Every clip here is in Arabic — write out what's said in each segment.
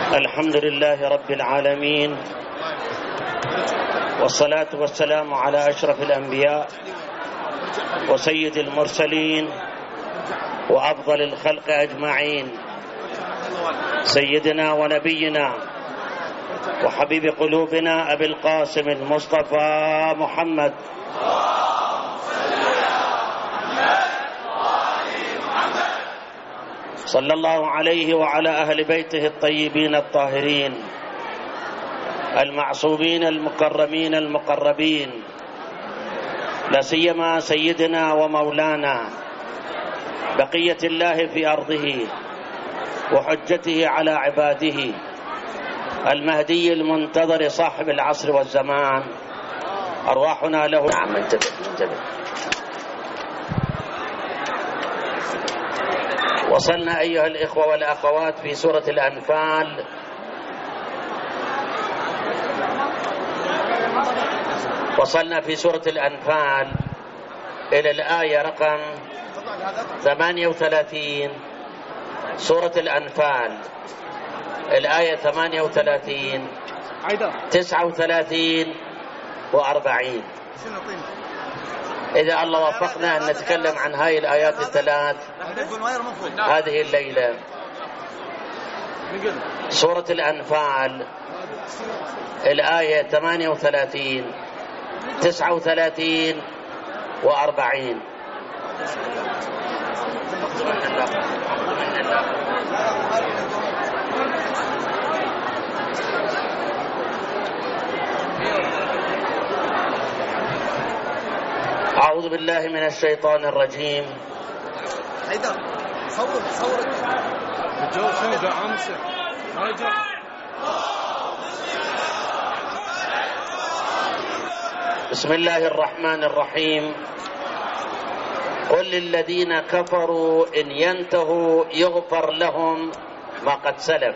الحمد لله رب العالمين، والصلاة والسلام على أشرف الأنبياء وسيد المرسلين وأفضل الخلق أجمعين، سيدنا ونبينا وحبيب قلوبنا أبي القاسم المصطفى محمد صلى الله عليه وعلى أهل بيته الطيبين الطاهرين المعصومين المكرمين المقربين، لا سيما سيدنا ومولانا بقية الله في أرضه وحجته على عباده المهدي المنتظر صاحب العصر والزمان، أرواحنا له. نعم، انتبه. وصلنا أيها الإخوة والأخوات في سورة الأنفال، وصلنا في سورة الأنفال إلى الآية رقم 38. سورة الأنفال الآية 38 39 و40. إذا الله وفقنا أن نتكلم عن هاي الآيات الثلاث هذه الليلة. سورة الأنفال الآية 38 39 و40. أعوذ بالله من الشيطان الرجيم. بسم الله الرحمن الرحيم. قل للذين كفروا إن ينتهوا يغفر لهم ما قد سلف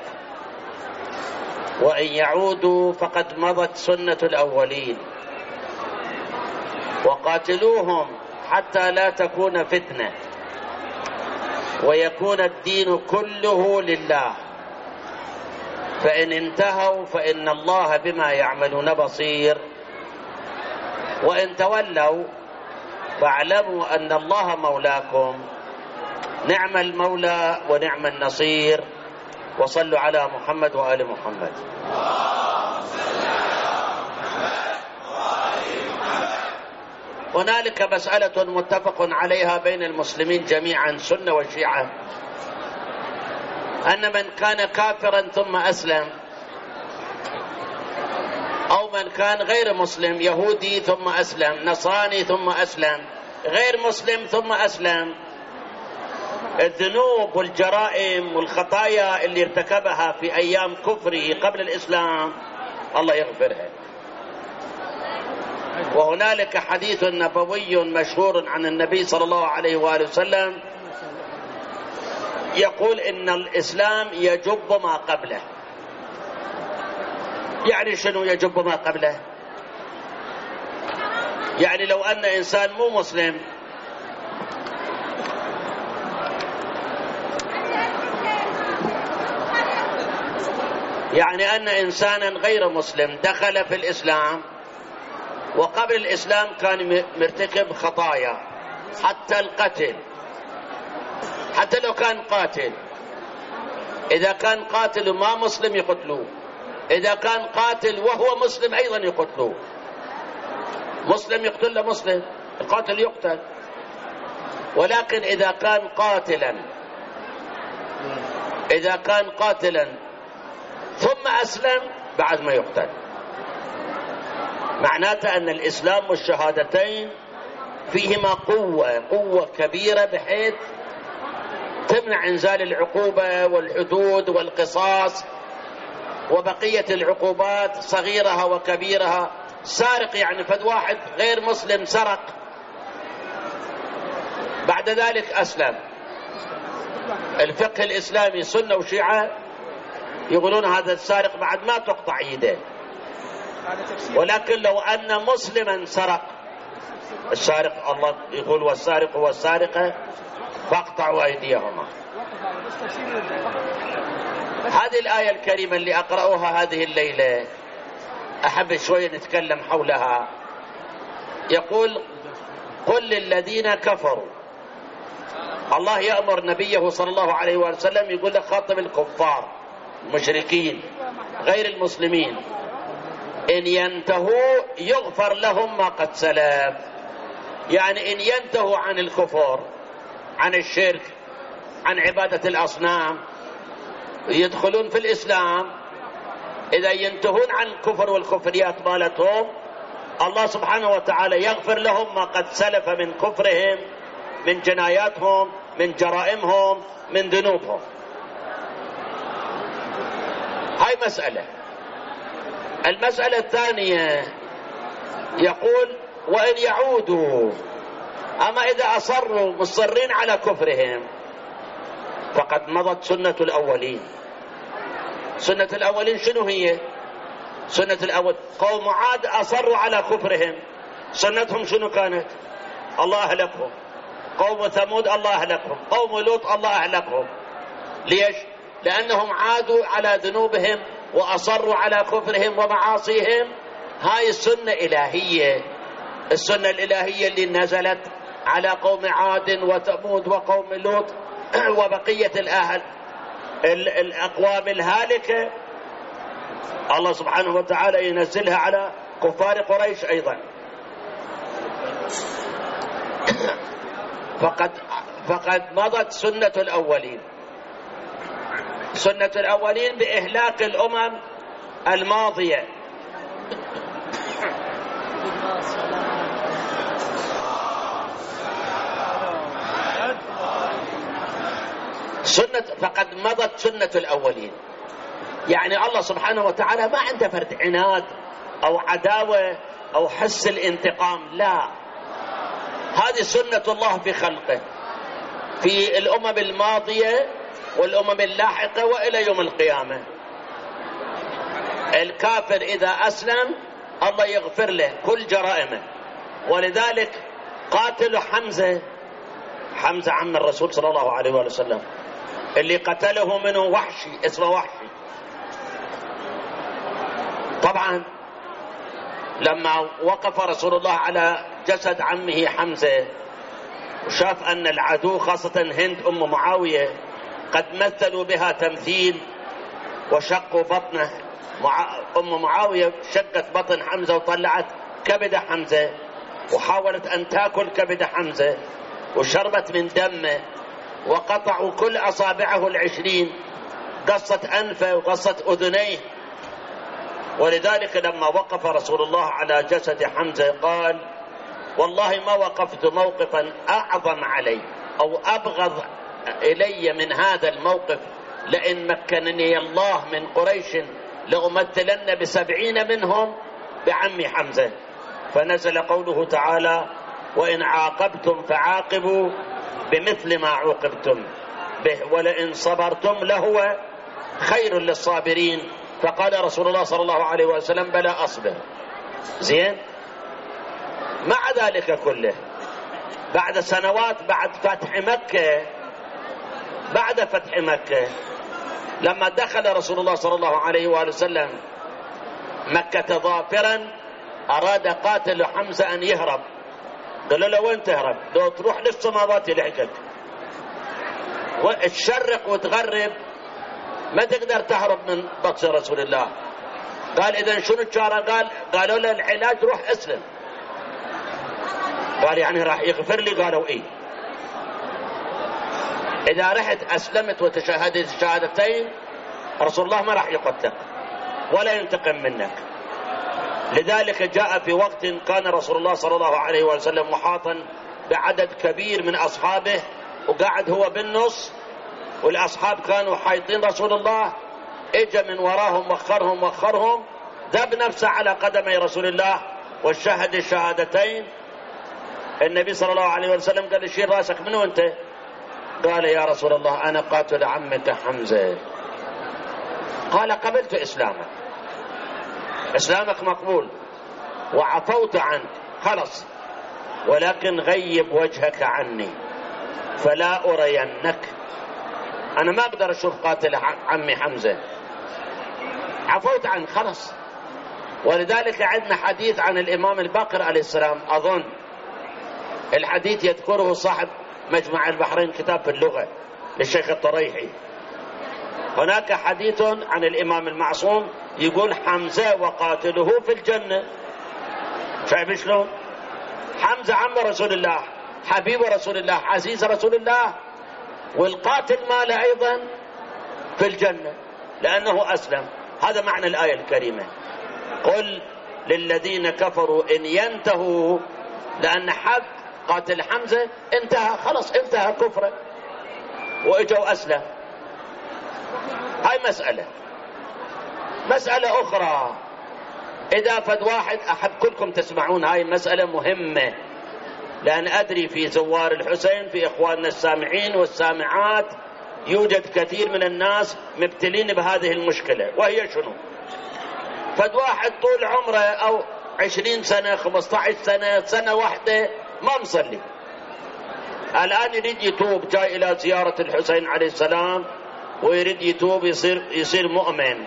وإن يعودوا فقد مضت سنة الأولين وقاتلوهم حتى لا تكون فتنة ويكون الدين كله لله فإن انتهوا فإن الله بما يعملون بصير وإن تولوا فاعلموا أن الله مولاكم نعم المولى ونعم النصير. وصلوا على محمد وآل محمد. هنالك مسألة متفق عليها بين المسلمين جميعا سنة وشيعة، أن من كان كافرا ثم أسلم أو من كان غير مسلم يهودي ثم أسلم نصراني ثم أسلم غير مسلم ثم أسلم، الذنوب والجرائم والخطايا اللي ارتكبها في أيام كفره قبل الإسلام الله يغفرها. وهنالك حديث نبوي مشهور عن النبي صلى الله عليه وآله وسلم يقول إن الإسلام يجب ما قبله. يعني شنو يجب ما قبله؟ يعني لو أن إنسان مو مسلم يعني أن إنسانا غير مسلم دخل في الإسلام وقبل الإسلام كان مرتكب خطايا حتى القتل، حتى لو كان قاتل، إذا كان قاتل وما مسلم يقتلوه، إذا كان قاتل وهو مسلم أيضا يقتلوه. مسلم يقتل مسلم، القاتل يقتل. ولكن إذا كان قاتلا ثم أسلم بعد ما يقتل، معناته أن الإسلام والشهادتين فيهما قوة كبيرة بحيث تمنع إنزال العقوبة والحدود والقصاص وبقية العقوبات صغيرها وكبيرها. سارق يعني فد واحد غير مسلم سرق بعد ذلك أسلم، الفقه الإسلامي سنة وشيعة يقولون هذا السارق بعد ما تقطع يده. ولكن لو أن مسلما سرق، السارق الله يقول والسارق والسارقة فاقطعوا أيديهما. هذه الآية الكريمة اللي أقرأها هذه الليلة أحب شوية نتكلم حولها. يقول قل للذين كفروا، الله يأمر نبيه صلى الله عليه وسلم يقول له خاطب الكفار المشركين غير المسلمين إن ينتهوا يغفر لهم ما قد سلف. يعني إن ينتهوا عن الكفر، عن الشرك، عن عبادة الأصنام، يدخلون في الإسلام، إذا ينتهون عن الكفر والكفريات مالتهم الله سبحانه وتعالى يغفر لهم ما قد سلف من كفرهم، من جناياتهم، من جرائمهم، من ذنوبهم. هاي مسألة. المسألة الثانية يقول وإن يعودوا، أما إذا أصروا مصرين على كفرهم فقد مضت سنة الأولين. سنة الأولين شنو هي؟ سنة الأول قوم عاد أصروا على كفرهم، سنتهم شنو كانت؟ الله أهلكهم. قوم ثمود الله أهلكهم. قوم لوط الله أهلكهم. ليش؟ لأنهم عادوا على ذنوبهم وأصروا على كفرهم ومعاصيهم. هاي السنة إلهية، السنة الإلهية اللي نزلت على قوم عاد وثمود وقوم لوط وبقية الأقوام الهالكة، الله سبحانه وتعالى ينزلها على كفار قريش أيضا. فقد مضت سنة الأولين. سنة الأولين بإهلاك الأمم الماضية. فقد مضت سنة الأولين. يعني الله سبحانه وتعالى ما عنده فرد عناد أو عداوة أو حس الانتقام، لا، هذه سنة الله في خلقه في الأمم الماضية والأمم اللاحقة وإلى يوم القيامة. الكافر إذا أسلم الله يغفر له كل جرائمه، ولذلك قاتل حمزة عم الرسول صلى الله عليه وسلم اللي قتله منه وحشي، اسمه وحشي. طبعا لما وقف رسول الله على جسد عمه حمزة وشاف أن العدو خاصة هند أم معاوية قد مثلوا بها تمثيل وشقوا بطنه، أم معاوية شقت بطن حمزة وطلعت كبد حمزة وحاولت أن تأكل كبد حمزة وشربت من دمه وقطعوا كل أصابعه 20، قصت أنفه وقصت أذنيه. ولذلك لما وقف رسول الله على جسد حمزة قال والله ما وقفت موقفا أعظم علي أو أبغض إلي من هذا الموقف، لئن مكنني الله من قريش لأمثلن ب70 منهم بعمي حمزة. فنزل قوله تعالى وإن عاقبتم فعاقبوا بمثل ما عوقبتم به ولئن صبرتم لهو خير للصابرين. فقال رسول الله صلى الله عليه وسلم بلى أصبر. زين. مع ذلك كله بعد سنوات بعد فتح مكة لما دخل رسول الله صلى الله عليه وسلم مكة ظافرا أراد قاتل حمزة أن يهرب. قالوا له وين تهرب؟ لو تروح للسماوات يلحقك، وتشرق وتغرب ما تقدر تهرب من بطش رسول الله. قال إذا شنو الشارع؟ قالوا له العلاج روح اسلم. قال يعني راح يغفر لي؟ قالوا إيه. إذا رحت أسلمت وتشهدت الشهادتين رسول الله ما راح يقتلك ولا ينتقم منك. لذلك جاء في وقت كان رسول الله صلى الله عليه وسلم محاطا بعدد كبير من أصحابه وقاعد هو بالنص، والأصحاب كانوا حايطين رسول الله، اجى من وراهم وخرهم ذب نفسه على قدمي رسول الله والشهد الشهادتين. النبي صلى الله عليه وسلم قال شيل راسك، منو أنت؟ قال يا رسول الله أنا قاتل عمك حمزة. قال قبلت إسلامك، إسلامك مقبول وعفوت عنك خلص، ولكن غيب وجهك عني فلا أرينك. أنا ما أقدر أشوف قاتل عمي حمزة، عفوت عنه خلص. ولذلك عندنا حديث عن الإمام الباقر عليه السلام، أظن الحديث يذكره صاحب مجمع البحرين كتاب في اللغة للشيخ الطريحي. هناك حديث عن الإمام المعصوم يقول حمزة وقاتله في الجنة. شايف شلون؟ حمزة عم رسول الله، حبيب رسول الله، عزيز رسول الله، والقاتل ماله أيضا في الجنة لأنه أسلم. هذا معنى الآية الكريمة. قل للذين كفروا إن ينتهوا، لأن حق قاتل حمزة انتهى خلص، انتهى كفره وإجوا أسلم. هاي مسألة أخرى. إذا فد واحد، أحب كلكم تسمعون هاي المسألة مهمة، لأن أدري في زوار الحسين، في إخواننا السامعين والسامعات، يوجد كثير من الناس مبتلين بهذه المشكلة. وهي شنو؟ فد واحد طول عمره أو 20 سنة 15 سنة، سنة واحدة ما مصلي، الآن يريد يتوب، جاي إلى زيارة الحسين عليه السلام ويريد يتوب، يصير مؤمن.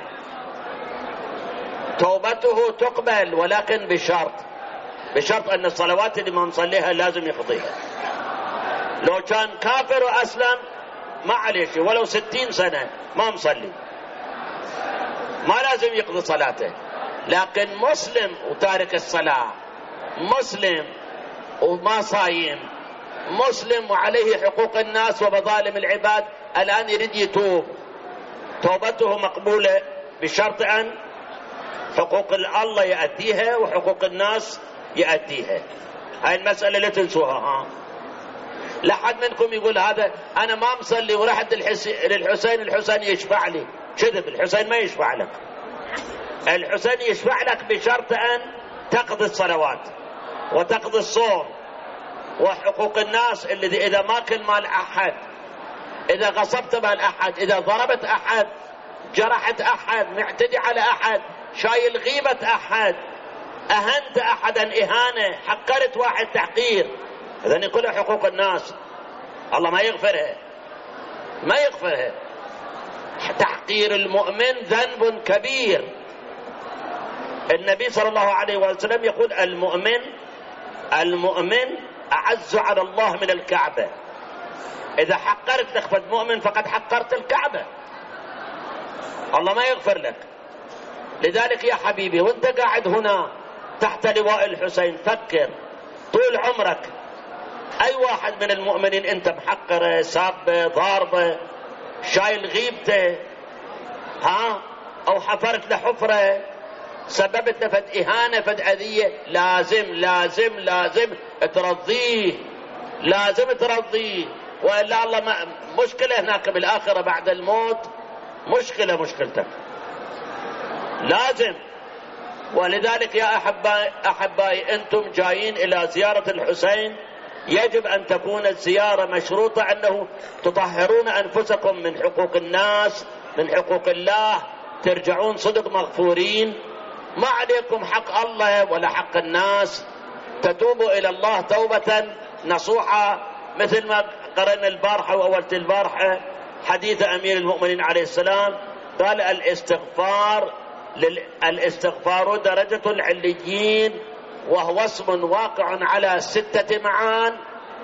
توبته تقبل، ولكن بشرط أن الصلوات اللي ما نصليها لازم يقضيها. لو كان كافر وأسلم ما عليه شيء، ولو 60 سنة ما مصلي ما لازم يقضي صلاته. لكن مسلم وتارك الصلاة، مسلم وما صايم، مسلم وعليه حقوق الناس ومظالم العباد، الآن يريد يتوب، توبته مقبولة بشرط أن حقوق الله يأديها وحقوق الناس يأديها. هاي المسألة لا تنسوها. لا حد منكم يقول هذا أنا ما مصلي ورحت للحسين، الحسين يشفع لي. كذب، الحسين ما يشفع لك. الحسين يشفع لك بشرط أن تقضي الصلوات وتقضي الصوم وحقوق الناس، الذي إذا ماكل مال أحد، إذا غصبت مال أحد، إذا ضربت أحد، جرحت أحد، معتدي على أحد، شايل غيبة أحد، أهنت أحدا إهانة، حقرت واحد تحقير، هذين كلها حقوق الناس، الله ما يغفرها. تحقير المؤمن ذنب كبير. النبي صلى الله عليه وسلم يقول المؤمن أعز على الله من الكعبة. إذا حقرت لخفة مؤمن فقد حقرت الكعبة، الله ما يغفر لك. لذلك يا حبيبي وانت قاعد هنا تحت لواء الحسين، فكر طول عمرك أي واحد من المؤمنين أنت محقره، سابه، ضاربه، شايل غيبته، أو حفرت له حفرة، سببت له فد إهانة، فد أذية، لازم ترضيه، وإلا الله مشكلة هناك بالآخرة بعد الموت، مشكلتك لازم. ولذلك يا أحبائي أنتم جايين إلى زيارة الحسين، يجب أن تكون الزيارة مشروطة أنه تطهرون أنفسكم من حقوق الناس، من حقوق الله، ترجعون صدق مغفورين، ما عليكم حق الله ولا حق الناس، تتوبوا إلى الله توبة نصوحة، مثل ما قرأنا البارحة وأولت البارحة حديث أمير المؤمنين عليه السلام، قال الاستغفار درجة العليين، وهو اسم واقع على 6 معان.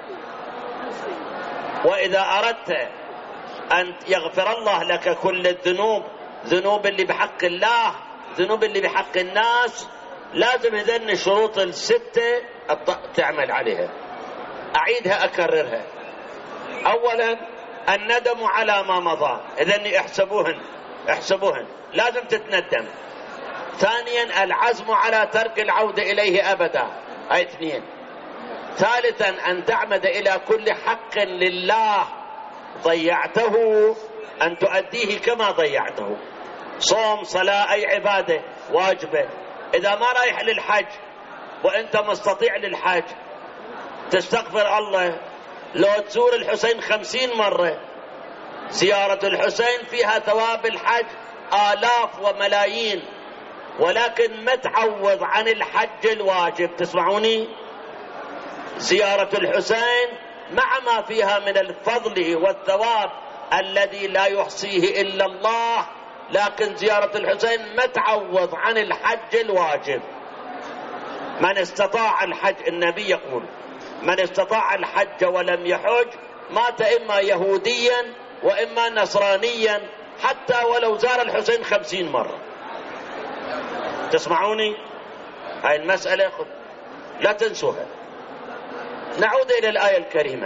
وإذا أردت أن يغفر الله لك كل الذنوب، ذنوب اللي بحق الله، ذنوب اللي بحق الناس، لازم هذين الشروط ال6 تعمل عليها. أعيدها أكررها. أولا الندم على ما مضى، إذن احسبوهن لازم تتندم. ثانيا العزم على ترك العودة إليه أبدا، أي 2. ثالثا أن تعمد إلى كل حق لله ضيعته أن تؤديه كما ضيعته، صوم، صلاة، أي عبادة واجبة. إذا ما رايح للحج وأنت مستطيع للحج، تستغفر الله، لو تزور الحسين 50 مرة، زيارة الحسين فيها ثواب الحج آلاف وملايين، ولكن ما تعوض عن الحج الواجب. تسمعوني؟ زيارة الحسين مع ما فيها من الفضل والثواب الذي لا يحصيه إلا الله، لكن زيارة الحسين ما تعوض عن الحج الواجب. من استطاع الحج، النبي يقول من استطاع الحج ولم يحج مات إما يهوديا وإما نصرانيا، حتى ولو زار الحسين 50 مرة. تسمعوني؟ هاي المسألة لا تنسوها. نعود إلى الآية الكريمة.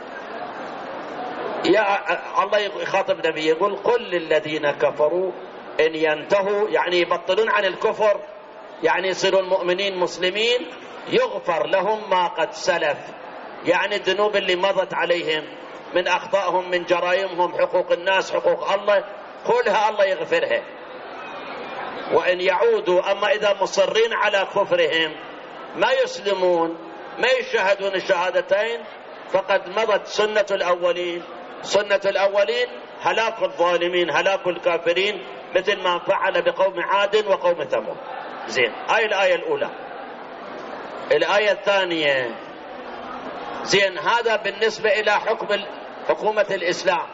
يا الله يخاطب نبي يقول قل للذين كفروا إن ينتهوا، يعني يبطلون عن الكفر، يعني يصيرون مؤمنين مسلمين، يغفر لهم ما قد سلف، يعني الذنوب اللي مضت عليهم من أخطائهم، من جرائمهم، حقوق الناس، حقوق الله، كلها الله يغفرها. وإن يعودوا، أما إذا مصرين على كفرهم ما يسلمون، ما يشهدون الشهادتين، فقد مضت سنة الأولين. سنة الأولين هلاك الظالمين، هلاك الكافرين، مثل ما فعل بقوم عاد وقوم ثمود. زين، هاي الآية الأولى. الآية الثانية، زين، هذا بالنسبة إلى حكومة الإسلام،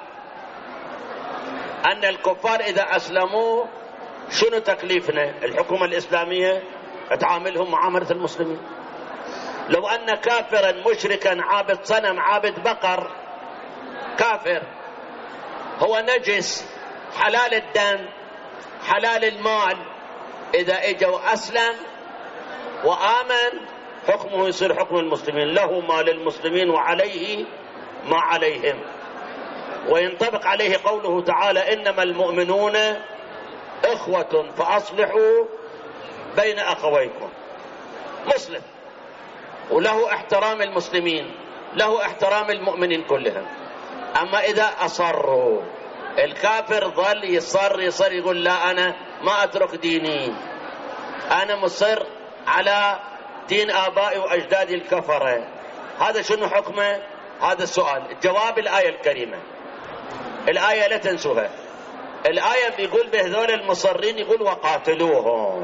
أن الكفار إذا أسلموا شنو تكليفنا؟ الحكومة الإسلامية تعاملهم معاملة المسلمين. لو أن كافرا مشركا عابد صنم عابد بقر، كافر هو نجس، حلال الدم، حلال المال، إذا اجوا أسلم وآمن حكمه يصير حكم المسلمين، له ما للمسلمين وعليه ما عليهم. وينطبق عليه قوله تعالى إنما المؤمنون إخوة فأصلحوا بين أخويكم. مسلم وله احترام المسلمين، له احترام المؤمنين كلهم. أما إذا أصروا، الكافر ظل يصر يقول لا أنا ما أترك ديني، أنا مصر على دين آبائي وأجدادي الكفرة، هذا شنو حكمه؟ هذا السؤال. الجواب الآية الكريمة. الآية لا تنسوها. الآية بيقول بهذول المصرين، يقول وقاتلوهم.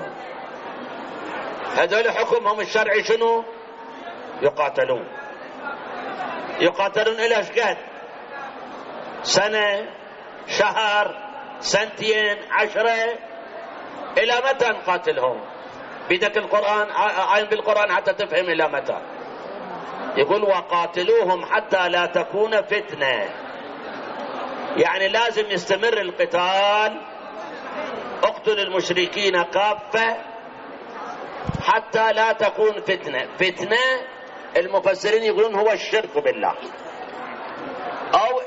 هذول حكمهم الشرعي شنو؟ يقاتلون. يقاتلون إلى شقد؟ سنة، شهر، سنتين، 10، إلى متى نقاتلهم؟ بدك القرآن عين بالقرآن حتى تفهم إلى متى. يقول وقاتلوهم حتى لا تكون فتنة، يعني لازم يستمر القتال، اقتل المشركين كافة حتى لا تكون فتنة. فتنة المفسرين يقولون هو الشرك بالله، أو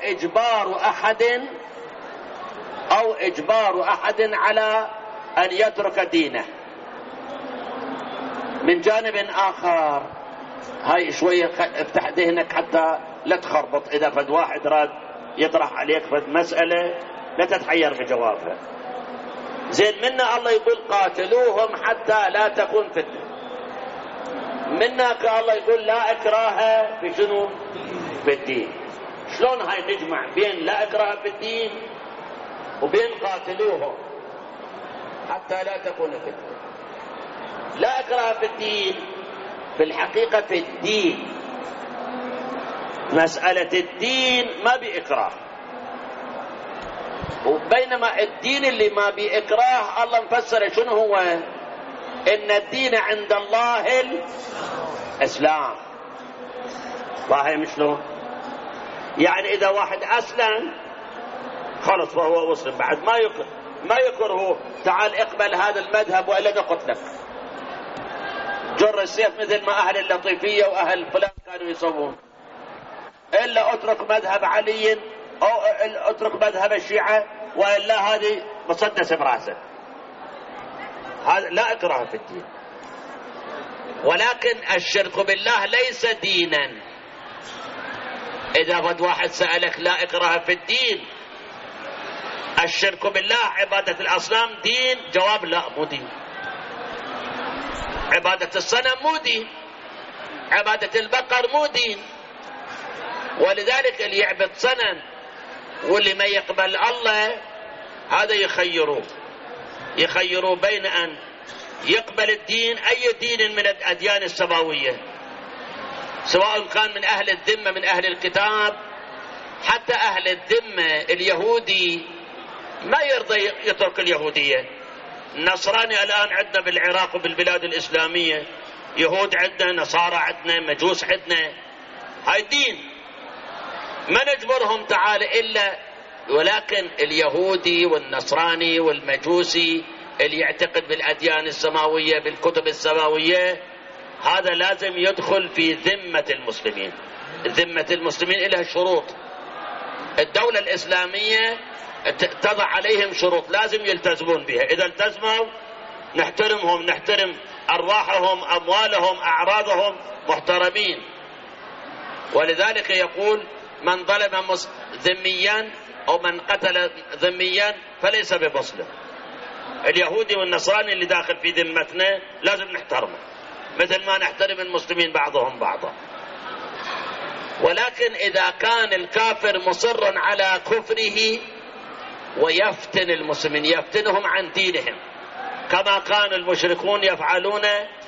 إجبار أحد على أن يترك دينه. من جانب آخر، هاي شوية افتح ذهنك حتى لا تخربط، إذا فد واحد راد يطرح عليك فد مسألة لا تتحير بجوابها. زين، منا الله يقول قاتلوهم حتى لا تكون فتنة، منا الله يقول لا إكراه في شنو؟ بالدين. شلون هاي نجمع بين لا إكراه في الدين وبين قاتلوهم حتى لا تكون فتنة؟ لا إكراه في الدين في الحقيقة في الدين، مسألة الدين ما بإكراه، وبينما الدين اللي ما بإكراه الله مفسر شنو هو؟ إن الدين عند الله الإسلام. فاهم شلون؟ يعني إذا واحد أسلم خلص فهو مسلم، بعد ما يكره تعال اقبل هذا المذهب وإلا نقتلك، جر السيف مثل ما أهل اللطيفية وأهل فلان كانوا يسوون، إلا أترك مذهب علي أو أترك مذهب الشيعة وإلا هذه مسدس براسه. هذا لا إكراه في الدين. ولكن الشرك بالله ليس دينا. إذا فد واحد سألك لا إكراه في الدين، الشرك بالله عبادة الأصنام دين؟ جواب لا، مو دين. عبادة الصنم مو دين، عبادة البقر مو دين. ولذلك اللي يعبد صنم واللي ما يقبل الله هذا يخيروا بين أن يقبل الدين، أي دين من الأديان السماوية، سواء كان من أهل الذمة من أهل الكتاب حتى أهل الذمة اليهودي ما يرضى يترك اليهودية. النصراني الآن عندنا بالعراق وبالبلاد الإسلامية يهود عندنا، نصارى عندنا، مجوس عندنا، هاي الدين ما نجبرهم تعال إلا. ولكن اليهودي والنصراني والمجوسي اللي يعتقد بالأديان السماوية بالكتب السماوية هذا لازم يدخل في ذمة المسلمين. ذمة المسلمين لها شروط، الدولة الإسلامية تضع عليهم شروط لازم يلتزمون بها، إذا التزموا نحترمهم، نحترم أرواحهم، أموالهم، أعراضهم، محترمين. ولذلك يقول من ظلم ذميا أو من قتل ذميا فليس بمسلم. اليهودي والنصراني اللي داخل في ذمتنا لازم نحترمه مثل ما نحترم المسلمين بعضهم بعضا. ولكن إذا كان الكافر مصر على كفره ويفتن المسلمين، يفتنهم عن دينهم كما كان المشركون يفعلون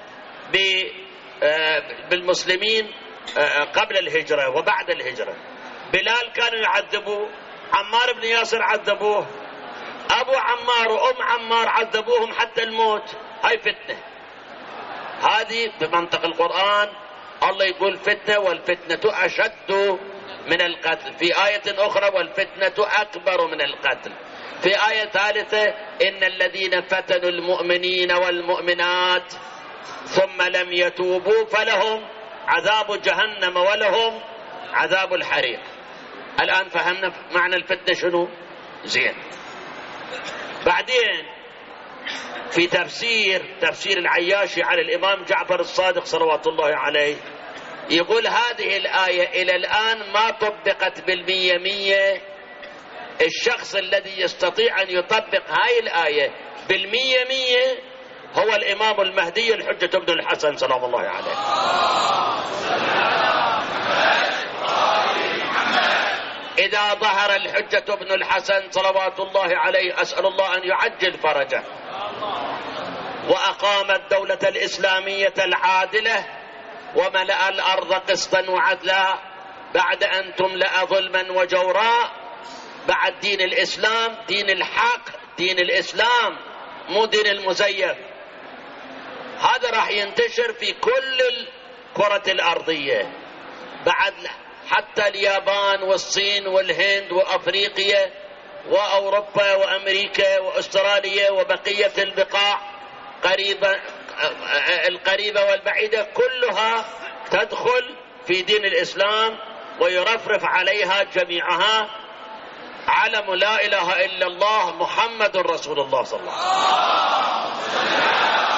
بالمسلمين قبل الهجرة وبعد الهجرة. بلال كانوا يعذبوه، عمار بن ياسر عذبوه، أبو عمار وأم عمار عذبوهم حتى الموت. هاي فتنة، هذه بمنطق القرآن الله يقول فتنة، والفتنة أشد من القتل. في آية أخرى والفتنة أكبر من القتل. في آية ثالثة إن الذين فتنوا المؤمنين والمؤمنات ثم لم يتوبوا فلهم عذاب جهنم ولهم عذاب الحريق. الآن فهمنا معنى الفتنة شنو؟ زين. بعدين في تفسير العياشي على الإمام جعفر الصادق صلوات الله عليه يقول هذه الآية إلى الآن ما طبقت بالمية. الشخص الذي يستطيع أن يطبق هاي الآية بالمية هو الإمام المهدي الحجة بن الحسن سلام الله عليه. إذا ظهر الحجة بن الحسن صلوات الله عليه أسأل الله أن يعجل فرجه وأقام الدولة الإسلامية العادلة وملأ الأرض قسطا وعدلا بعد أن تملأ ظلما وجوراء، بعد دين الإسلام، دين الحق، دين الإسلام مو دين المزيف. هذا راح ينتشر في كل الكرة الأرضية بعد، حتى اليابان والصين والهند وأفريقيا وأوروبا وأمريكا وأستراليا وبقية البقاع القريبة والبعيدة كلها تدخل في دين الإسلام ويرفرف عليها جميعها علم لا إله إلا الله محمد رسول الله صلى الله عليه وسلم.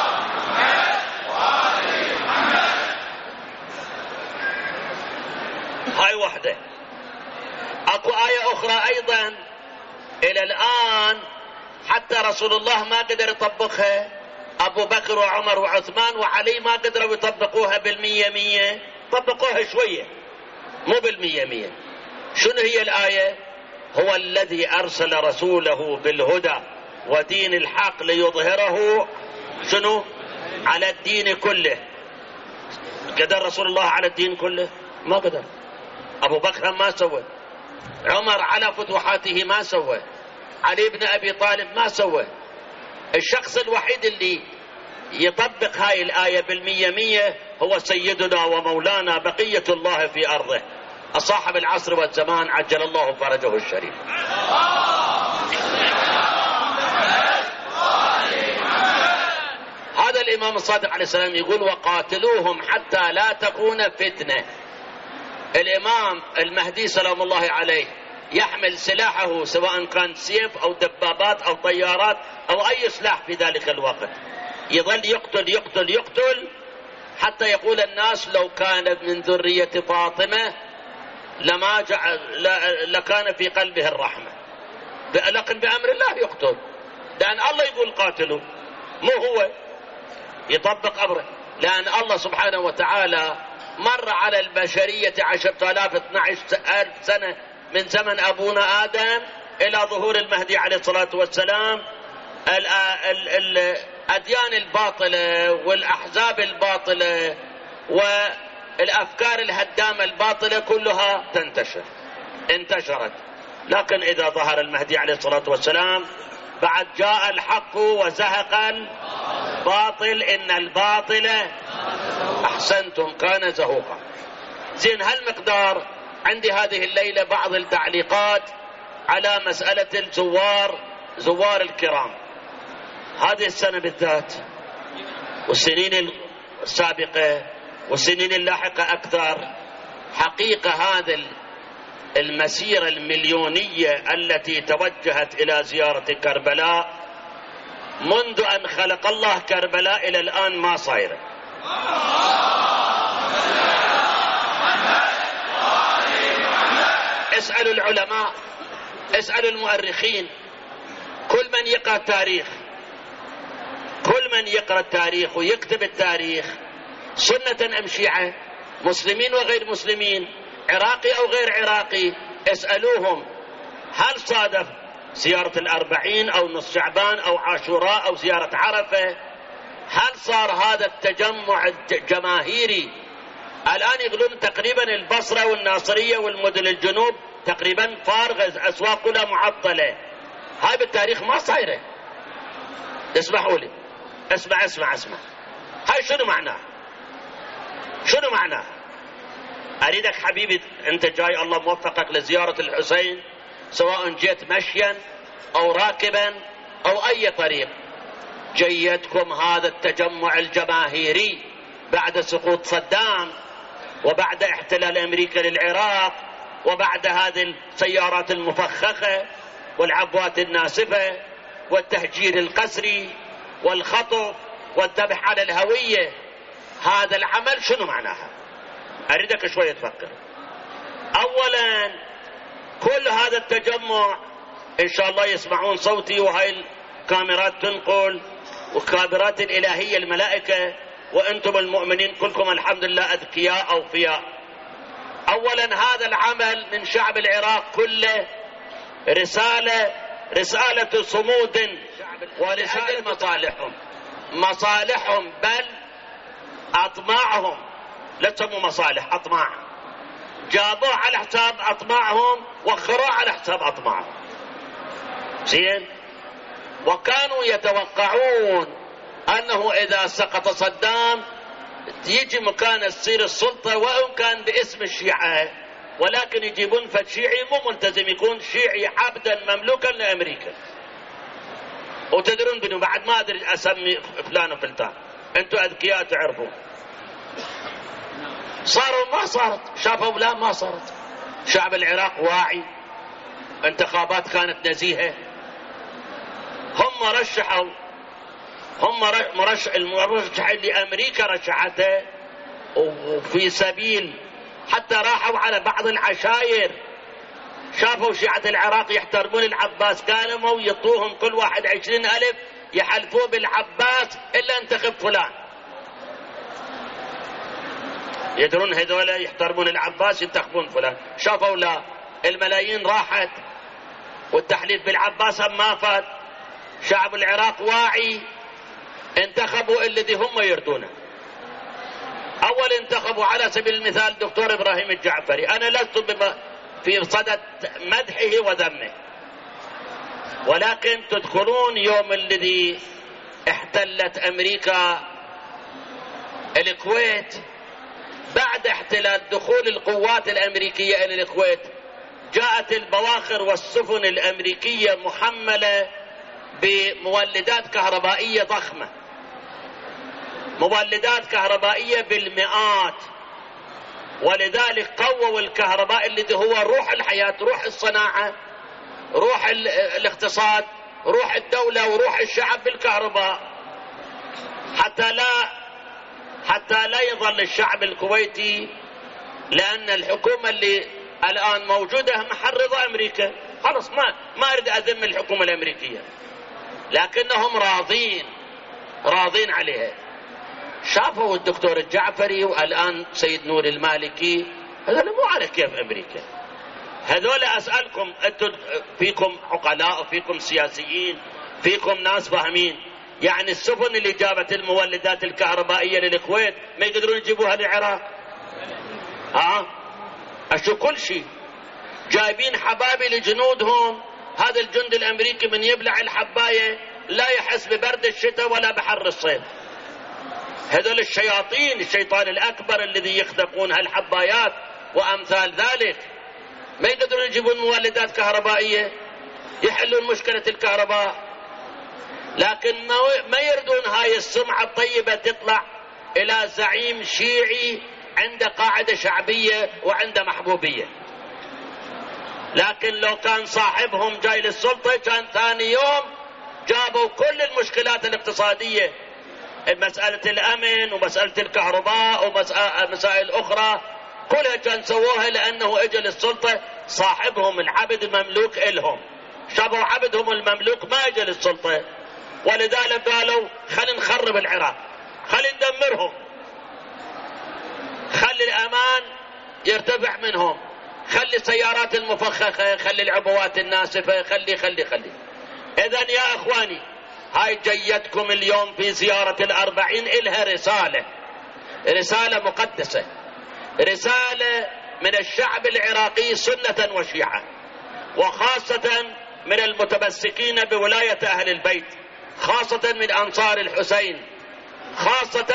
هاي وحدة. اكو آية اخرى ايضا الى الان حتى رسول الله ما قدر يطبقها، ابو بكر وعمر وعثمان وعلي ما قدروا يطبقوها بالمية، طبقوها شوية مو بالمية. شنو هي الآية؟ هو الذي ارسل رسوله بالهدى ودين الحق ليظهره شنو على الدين كله. قدر رسول الله على الدين كله؟ ما قدر. أبو بكر ما سوى، عمر على فتوحاته ما سوى، علي بن أبي طالب ما سوى. الشخص الوحيد اللي يطبق هاي الآية بالمية هو سيدنا ومولانا بقية الله في أرضه صاحب العصر والزمان عجل الله فرجه الشريف. هذا الإمام الصادق عليه السلام يقول وقاتلوهم حتى لا تكون فتنة. الإمام المهدي سلام الله عليه يحمل سلاحه سواء كان سيف أو دبابات أو طيارات أو أي سلاح في ذلك الوقت، يظل يقتل حتى يقول الناس لو كان من ذرية فاطمة لكان في قلبه الرحمة، لكن بأمر الله يقتل، لأن الله يقول قاتلوا مو هو يطبق أمره. لأن الله سبحانه وتعالى مر على البشرية 10,000-12,000 سنة من زمن أبونا آدم إلى ظهور المهدي عليه الصلاة والسلام. الأديان الباطلة والأحزاب الباطلة والأفكار الهدامة الباطلة كلها تنتشر، انتشرت. لكن إذا ظهر المهدي عليه الصلاة والسلام بعد جاء الحق وزهق الباطل، إن الباطل أحسنتم كان زهوقا. زين، هالمقدار. عندي هذه الليلة بعض التعليقات على مسألة زوار الكرام. هذه السنة بالذات والسنين السابقة والسنين اللاحقة أكثر، حقيقة هذا المسيرة المليونية التي توجهت إلى زيارة كربلاء منذ أن خلق الله كربلاء إلى الآن ما صايرة. اسألوا العلماء، اسألوا المؤرخين، كل من يقرأ التاريخ، كل من يقرأ التاريخ ويكتب التاريخ، سنة أم شيعة، مسلمين وغير مسلمين، عراقي أو غير عراقي، اسألوهم هل صادف زيارة الأربعين أو نصف شعبان أو عاشوراء أو زيارة عرفة؟ هل صار هذا التجمع الجماهيري؟ الآن يقولون تقريبا البصرة والناصرية والمدن الجنوب تقريبا فارغة، أسواق كلها معطلة. هاي بالتاريخ ما صايرة. اسمحوا لي، اسمع. هاي شنو معناه؟ شنو معناه؟ أريدك حبيبي أنت جاي الله موفقك لزيارة الحسين، سواء جيت مشيا أو راكبا أو أي طريق، جيدكم هذا التجمع الجماهيري بعد سقوط صدام وبعد احتلال أمريكا للعراق وبعد هذه السيارات المفخخة والعبوات الناسفة والتهجير القسري والخطف والذبح على الهوية. هذا العمل شنو معناها؟ أريدك شوية تفكر. أولا كل هذا التجمع إن شاء الله يسمعون صوتي، وهاي الكاميرات تنقل وكاميرات الإلهية الملائكة، وأنتم المؤمنين كلكم الحمد لله أذكياء أوفياء. أولا هذا العمل من شعب العراق كله رسالة صمود ورسالة مصالحهم بل أطماعهم، لا تسموا مصالح، أطماع، جابوه على حساب أطماعهم وخروه على حساب أطماعهم. زين، وكانوا يتوقعون أنه إذا سقط صدام يجي مكان تصير السلطة وإن كان باسم الشيعة، ولكن يجيبون فد شيعي مو ملتزم، يكون شيعي عبدا مملوكا لأمريكا. وتدرون بنو بعد ما أدري أسمي فلان وفلتان، أنتم أذكياء تعرفون. صاروا ما صارت، شافوا لا ما صارت. شعب العراق واعي، انتخابات كانت نزيهة، هم رشحوا، المرشح اللي أمريكا رشحته، وفي سبيل حتى راحوا على بعض العشاير، شافوا شيعة العراق يحترمون العباس، كانوا يطوهم كل واحد 20,000 يحلفوا بالعباس إلا انتخب فلان. يدرون هذول يحترمون العباس ينتخبون فلان. شافوا لا، الملايين راحت والتحليف بالعباس ما فات. شعب العراق واعي، انتخبوا الذي هم يردونه. أول انتخبوا على سبيل المثال دكتور إبراهيم الجعفري. أنا لست في صدد مدحه وذمه، ولكن تدخلون يوم الذي احتلت أمريكا الكويت، بعد احتلال دخول القوات الأمريكية إلى الكويت جاءت البواخر والسفن الأمريكية محملة بمولدات كهربائية ضخمة، مولدات كهربائية بالمئات، ولذلك قووا الكهرباء الذي هو روح الحياة، روح الصناعة، روح الاقتصاد، روح الدولة وروح الشعب بالكهرباء، حتى لا يظل الشعب الكويتي، لأن الحكومة اللي الآن موجودة محرضة أمريكا. خلاص ما أريد أذم الحكومة الأمريكية، لكنهم راضين عليها. شافوا الدكتور الجعفري والآن سيد نور المالكي، هذول مو على كيف أمريكا. هذول أسألكم، أنتم فيكم عقلاء وفيكم سياسيين، فيكم ناس فاهمين، يعني السفن اللي جابت المولدات الكهربائية للكويت ما يقدرون يجيبوها للعراق؟ أشو كل شيء جايبين حبابي لجنودهم. هذا الجندي الامريكي من يبلع الحباية لا يحس ببرد الشتاء ولا بحر الصيف. هذول الشياطين، الشيطان الاكبر الذي يخدقون هالحبايات وامثال ذلك، ما يقدرون يجيبون مولدات كهربائية يحلون مشكلة الكهرباء. لكن ما يردون هاي السمعة الطيبة تطلع الى زعيم شيعي عنده قاعدة شعبية وعنده محبوبية. لكن لو كان صاحبهم جاي للسلطة كان ثاني يوم جابوا كل المشكلات الاقتصادية، مسألة الأمن ومسألة الكهرباء ومسائل أخرى كلها كان سووها، لأنه اجى للسلطة صاحبهم العبد المملوك إلهم، شبوا عبدهم المملوك ما اجى للسلطة، ولذلك قالوا خلينا نخرب العراق، خلينا ندمرهم، خلي الأمان يرتفع منهم، خلي السيارات المفخخة، خلي العبوات الناسفة، خلي. إذن يا إخواني، هاي جيتكم اليوم في زيارة ال40 إلها رسالة مقدسة، رسالة من الشعب العراقي سنة وشيعة، وخاصة من المتمسكين بولاية أهل البيت، خاصة من أنصار الحسين، خاصة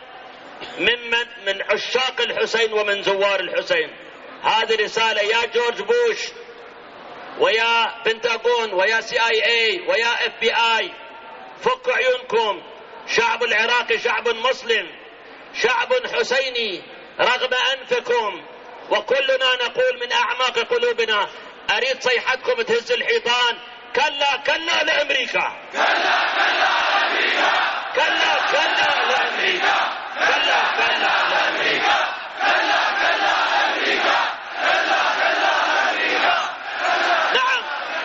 من عشاق الحسين ومن زوار الحسين. هذه رسالة يا جورج بوش ويا بنتاغون ويا CIA ويا FBI، فكوا عيونكم. شعب العراقي شعب مسلم، شعب حسيني رغم أنفكم، وكلنا نقول من أعماق قلوبنا أريد صيحتكم تهز الحيطان، كلا كلا لأمريكا، كلا كلا لأمريكا، كلا كلا لأمريكا، كلا كلا لأمريكا، كلا كلا لأمريكا، كلا كلا لأمريكا. نعم،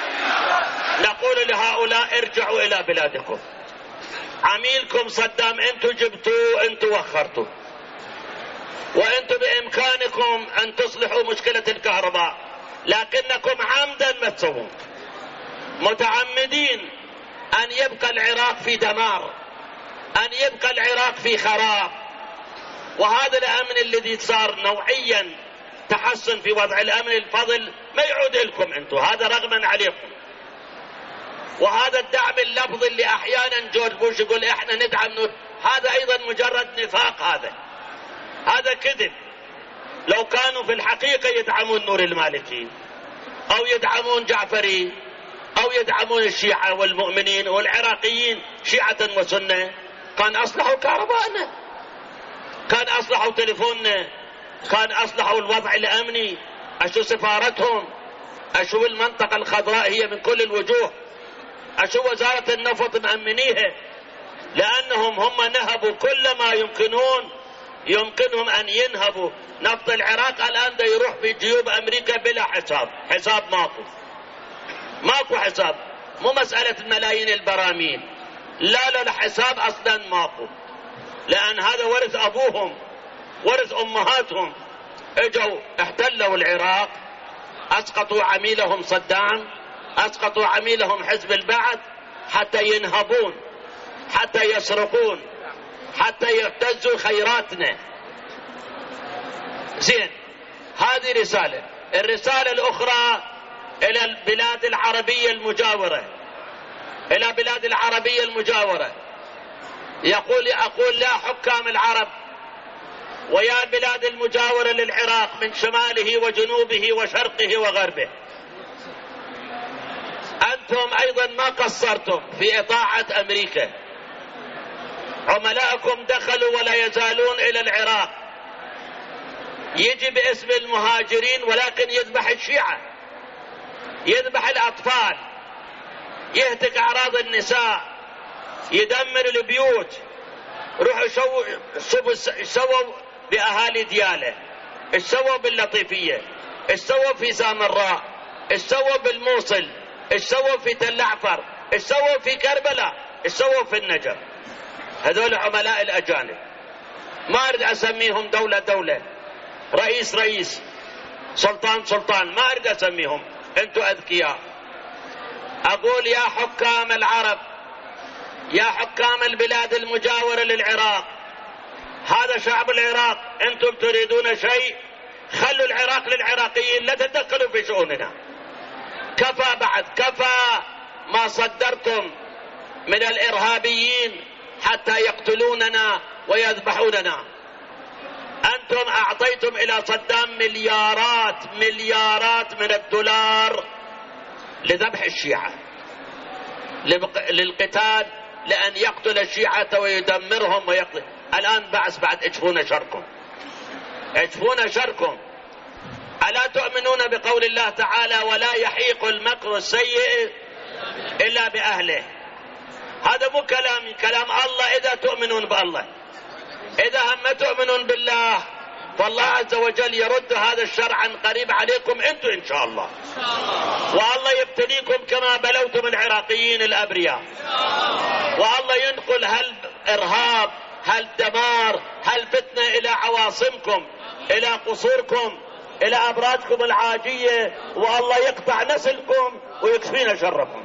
نقول لهؤلاء ارجعوا إلى بلادكم. عميلكم صدام انتوا جبتوه، انتوا وخرتوا، وانتوا بامكانكم ان تصلحوا مشكلة الكهرباء، لكنكم عمدا ما تسوون، متعمدين ان يبقى العراق في دمار، ان يبقى العراق في خراب. وهذا الامن الذي صار نوعيا تحسن في وضع الامن، الفضل ما يعود لكم انتوا، هذا رغما عليكم. وهذا الدعم اللفظي اللي احيانا جورج بوش يقول احنا ندعم نور، هذا ايضا مجرد نفاق، هذا كذب. لو كانوا في الحقيقة يدعمون نور المالكي او يدعمون جعفري او يدعمون الشيعة والمؤمنين والعراقيين شيعة وسنة، كان اصلحوا كهربائنا، كان اصلحوا تليفوننا، كان اصلحوا الوضع الامني. اشو سفارتهم، اشو المنطقة الخضراء هي من كل الوجوه، اشو وزارة النفط مأمنيها، لانهم هم نهبوا كل ما يمكنهم ان ينهبوا. نفط العراق الان دا يروح في جيوب امريكا بلا حساب ماكو حساب، مو مسألة الملايين البراميل، لا حساب اصلا ماكو، لان هذا ورث ابوهم، ورث امهاتهم. اجوا احتلوا العراق، اسقطوا عميلهم صدام، اسقطوا عميلهم حزب البعث، حتى ينهبون، حتى يسرقون، حتى يبتزوا خيراتنا. زين، هذه رسالة. الرسالة الأخرى إلى البلاد العربية المجاورة، إلى بلاد العربية المجاورة، أقول يا حكام العرب ويا البلاد المجاورة للعراق من شماله وجنوبه وشرقه وغربه، أنتم أيضا ما قصرتم في إطاعة أمريكا. عملاءكم دخلوا ولا يزالون إلى العراق، يجي باسم المهاجرين ولكن يذبح الشيعة، يذبح الأطفال، يهتك أعراض النساء، يدمر البيوت. روحوا سووا بأهالي ديالة، سووا باللطيفية، سووا في سامراء، سووا بالموصل، سووا في تل عفر، سووا في كربلاء، سووا في النجف. هذول عملاء الأجانب، ما أريد أسميهم دولة، رئيس، سلطان، ما أريد أسميهم، أنتوا أذكياء. أقول يا حكام العرب، يا حكام البلاد المجاورة للعراق، هذا شعب العراق، أنتم تريدون شيء خلوا العراق للعراقيين، لا تتدخلوا في شؤوننا. كفى بعد، كفى ما صدرتم من الإرهابيين حتى يقتلوننا ويذبحوننا. أنتم أعطيتم إلى صدام مليارات من الدولار لذبح الشيعة، للقتال، لأن يقتل الشيعة ويدمرهم ويقتل. الآن بعد اجفون شركم، اجفون شركم. ألا تؤمنون بقول الله تعالى ولا يحيق المكر السيء إلا بأهله؟ هذا مو كلام الله إذا تؤمنون بالله. إذا هم تؤمنون بالله فالله عز وجل يرد هذا الشر عن قريب عليكم انتم ان شاء الله، والله يبتليكم كما بلوتم العراقيين الابرياء، والله ينقل هالارهاب، هالدمار، هالفتنه الى عواصمكم، الى قصوركم، الى ابراجكم العاجيه، والله يقطع نسلكم ويكفينا شركم.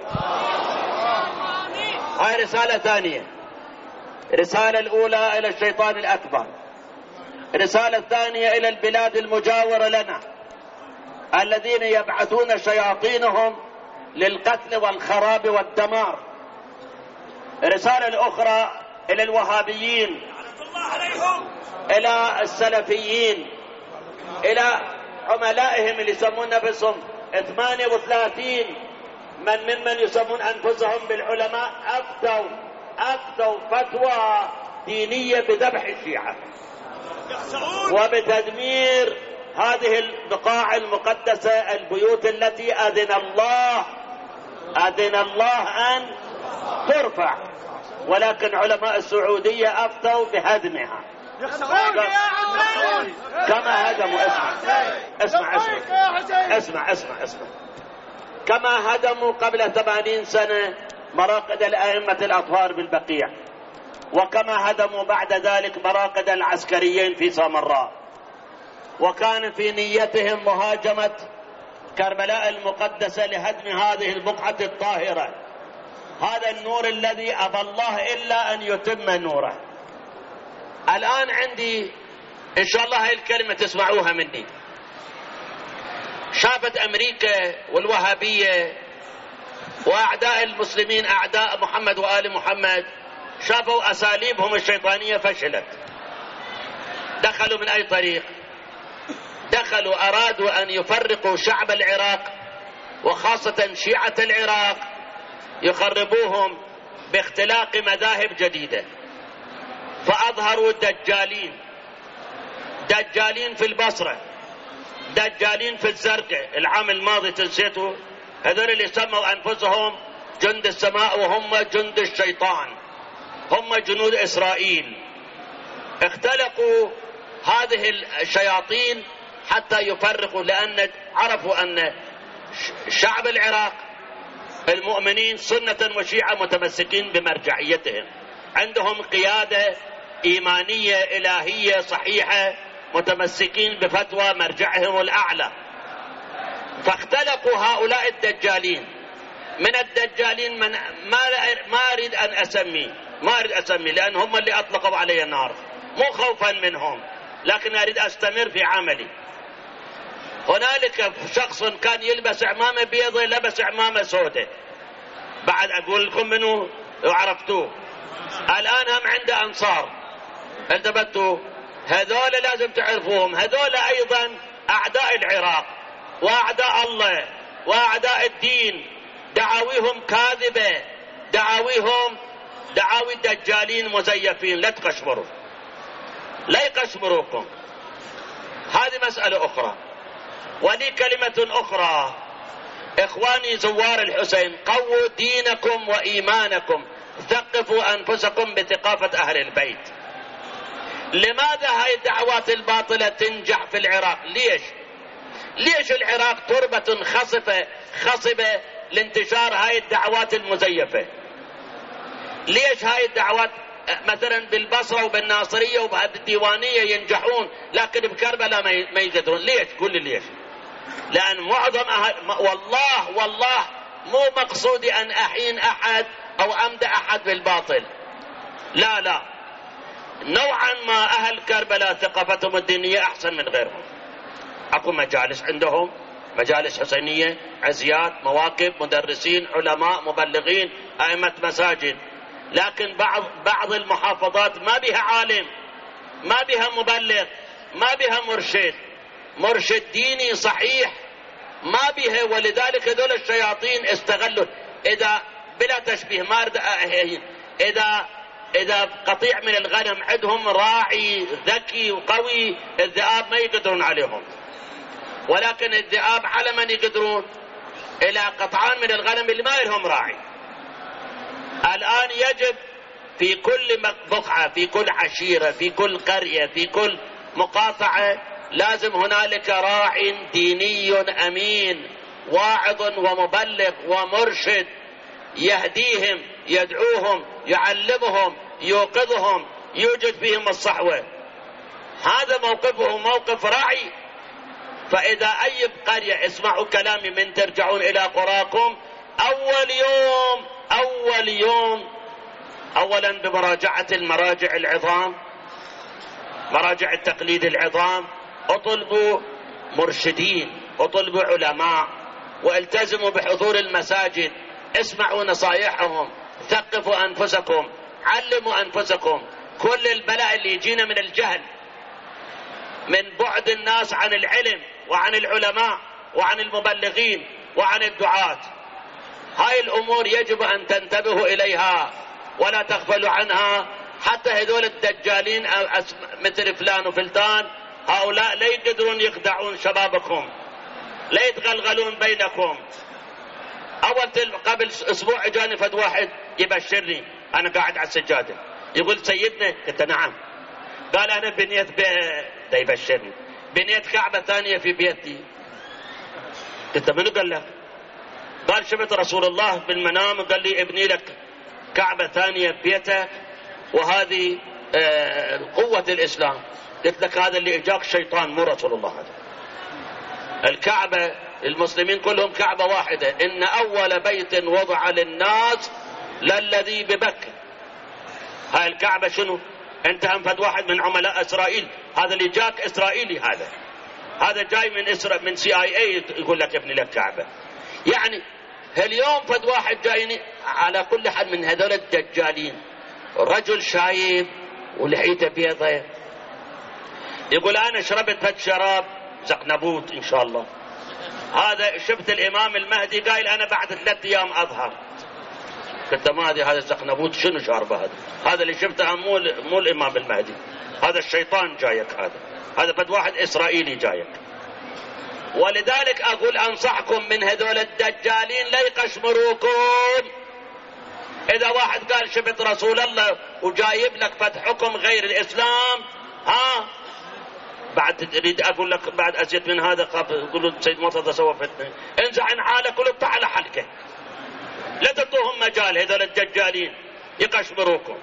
هاي رساله ثانيه. الرساله الاولى الى الشيطان الاكبر، الرسالة الثانية إلى البلاد المجاورة لنا الذين يبعثون شياطينهم للقتل والخراب والدمار. الرسالة الأخرى إلى الوهابيين، إلى السلفيين، إلى عملائهم اللي يسمون نفسهم 38 ممن يسمون أنفسهم بالعلماء أفتوا فتوى دينية بذبح الشيعة وبتدمير هذه البقاع المقدسة، البيوت التي أذن الله أن ترفع، ولكن علماء السعودية أفتوا بهدمها. كما هدموا، اسمع كما هدموا قبل 80 سنة مراقد الأئمة الأطهار بالبقيع، وكما هدموا بعد ذلك مراقد العسكريين في سامراء، وكان في نيتهم مهاجمة كربلاء المقدسة لهدم هذه البقعة الطاهرة. هذا النور الذي أبى الله إلا أن يتم نوره. الآن عندي إن شاء الله هاي الكلمة تسمعوها مني. شافت أمريكا والوهابية وأعداء المسلمين، أعداء محمد وآل محمد، شافوا أساليبهم الشيطانية فشلت. دخلوا من أي طريق؟ دخلوا أرادوا أن يفرقوا شعب العراق وخاصة شيعة العراق، يخربوهم باختلاق مذاهب جديدة، فأظهروا دجالين في البصرة، دجالين في الزرقاء. العام الماضي تنسيتوا هذول اللي سموا أنفسهم جند السماء وهم جند الشيطان، هم جنود إسرائيل. اختلقوا هذه الشياطين حتى يفرقوا، لأن عرفوا أن شعب العراق المؤمنين سنة وشيعة متمسكين بمرجعيتهم، عندهم قيادة إيمانية إلهية صحيحة، متمسكين بفتوى مرجعهم الأعلى. فاختلقوا هؤلاء الدجالين. من الدجالين من ما أريد أن أسمي لأن هم اللي أطلقوا علي النار، مو خوفا منهم، لكن أريد أستمر في عملي. هنالك شخص كان يلبس عمامة بيضة لبس عمامة سوداء، بعد أقول لكم منه وعرفتوه. الآن هم عنده أنصار، انتبهتوا؟ هذول لازم تعرفوهم، هذول أيضا أعداء العراق وأعداء الله وأعداء الدين. دعاويهم كاذبة، دعاوي دجالين مزيفين. لا تقشمروا، لا يقشمروكم. هذه مسألة أخرى. ولي كلمة أخرى، إخواني زوار الحسين، قووا دينكم وإيمانكم، ثقفوا أنفسكم بثقافة أهل البيت. لماذا هاي الدعوات الباطلة تنجح في العراق؟ ليش العراق تربة خصبة لانتشار هاي الدعوات المزيفة؟ ليش هاي الدعوات مثلا بالبصرة وبالناصرية وبالديوانية ينجحون لكن بكربلاء ما يقدرون؟ ليش؟ قل لي ليش؟ لأن معظم والله مو مقصودي أن أحين أحد أو أمدح أحد بالباطل، لا، نوعا ما أهل كربلاء ثقافتهم الدينية أحسن من غيرهم، اكو مجالس عندهم، مجالس حسينية، عزيات، مواكب، مدرسين، علماء، مبلغين، ائمة مساجد. لكن بعض المحافظات ما بها عالم، ما بها مبلغ، ما بها مرشد ديني صحيح، ما بها. ولذلك هذول الشياطين استغلوا. اذا بلا تشبيه ما اذا قطيع من الغنم عندهم راعي ذكي وقوي، الذئاب ما يقدرون عليهم. ولكن الذئاب على من يقدرون؟ الى قطعان من الغنم اللي ما لهم راعي. الان يجب في كل بقعة، في كل عشيرة، في كل قرية، في كل مقاطعة لازم هنالك راع ديني امين، واعظ ومبلغ ومرشد، يهديهم، يدعوهم، يعلمهم، يوقظهم، يوجد فيهم الصحوة. هذا موقفه موقف راعي. فإذا أي قرية اسمعوا كلامي من ترجعون إلى قراكم، أول يوم أولا بمراجعة المراجع العظام، مراجع التقليد العظام، اطلبوا مرشدين، اطلبوا علماء، والتزموا بحضور المساجد، اسمعوا نصائحهم، ثقفوا أنفسكم، علموا أنفسكم. كل البلاء اللي يجينا من الجهل، من بعد الناس عن العلم وعن العلماء وعن المبلغين وعن الدعاة، هاي الأمور يجب أن تنتبهوا إليها ولا تغفلوا عنها. حتى هذول الدجالين مثل فلان وفلتان، هؤلاء لا يقدرون يخدعون شبابكم، لا يتغلغلون بينكم. قبل أسبوع اجاني فد واحد يبشرني، أنا قاعد على السجادة، يقول سيدنا، قلت نعم. قال أنا بنيت يبشرني بنيت كعبة ثانية في بيتي. قلت منو قال لك؟ قال شفت رسول الله بالمنام قال لي ابني لك كعبة ثانية ببيتك، وهذه قوة الإسلام. قلت لك هذا اللي اجاك شيطان، مو رسول الله. هذا الكعبة المسلمين كلهم كعبة واحدة. إن أول بيت وضع للناس للذي ببكر. هاي الكعبة شنو؟ انت انفد واحد من عملاء اسرائيل، هذا اللي جاك اسرائيلي، هذا جاي من CIA يقول لك ابني لك كعبة. يعني اليوم فد واحد جايني على كل حال من هذول الدجالين، رجل شايب ولحيته بيضة، يقول انا شربت فد شراب زقنبوت ان شاء الله. هذا شفت الامام المهدي قايل انا بعد 3 ايام اظهر. قلت ما ادري هذا الزقنبوت شنو شاربه؟ هذا اللي شفته مو الامام المهدي، هذا الشيطان جايك، هذا فد واحد اسرائيلي جايك. ولذلك اقول انصحكم من هذول الدجالين لا يقشمروكم. اذا واحد قال شفت رسول الله وجايب لك فد حكم غير الاسلام، بعد تريد اقول لك بعد ازيد من هذا يقولوا سيد مرتضى سوى فتنه، انزع عن حالك ولطع على حلقه، لا تعطوهم مجال هذول الدجالين يقشمروكم.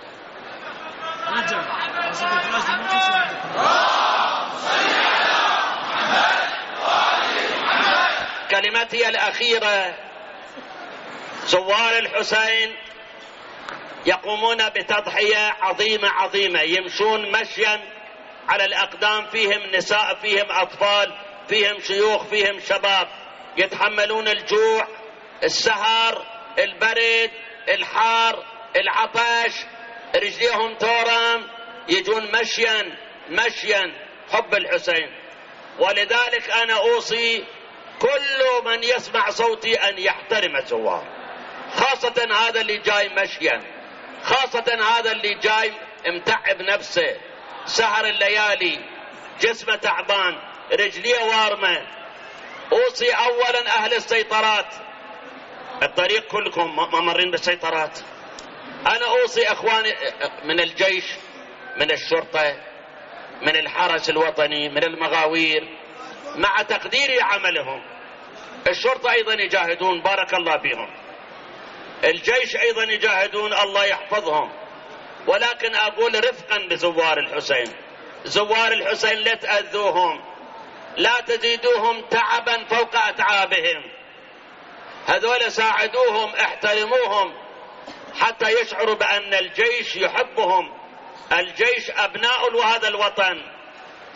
كلمتي الأخيرة، زوار الحسين يقومون بتضحية عظيمة، يمشون مشيا على الأقدام، فيهم نساء، فيهم أطفال، فيهم شيوخ، فيهم شباب، يتحملون الجوع، السهر، البرد، الحار، العطش، رجليهم تورم، يجون مشيا حب الحسين. ولذلك أنا أوصي كل من يسمع صوتي أن يحترم الزوار، خاصة هذا اللي جاي مشيا، خاصة هذا اللي جاي متعب نفسه، سهر الليالي، جسمه تعبان، رجليه وارمة. أوصي أولا أهل السيطرات، الطريق كلكم ممرين بالسيطرات. أنا أوصي أخواني من الجيش، من الشرطة، من الحرس الوطني، من المغاوير، مع تقدير عملهم. الشرطة أيضا يجاهدون، بارك الله فيهم. الجيش أيضا يجاهدون، الله يحفظهم. ولكن أقول رفقا بزوار الحسين، زوار الحسين لا تأذوهم، لا تزيدوهم تعبا فوق أتعابهم. هذول ساعدوهم، احترموهم، حتى يشعروا بأن الجيش يحبهم. الجيش أبناء هذا الوطن،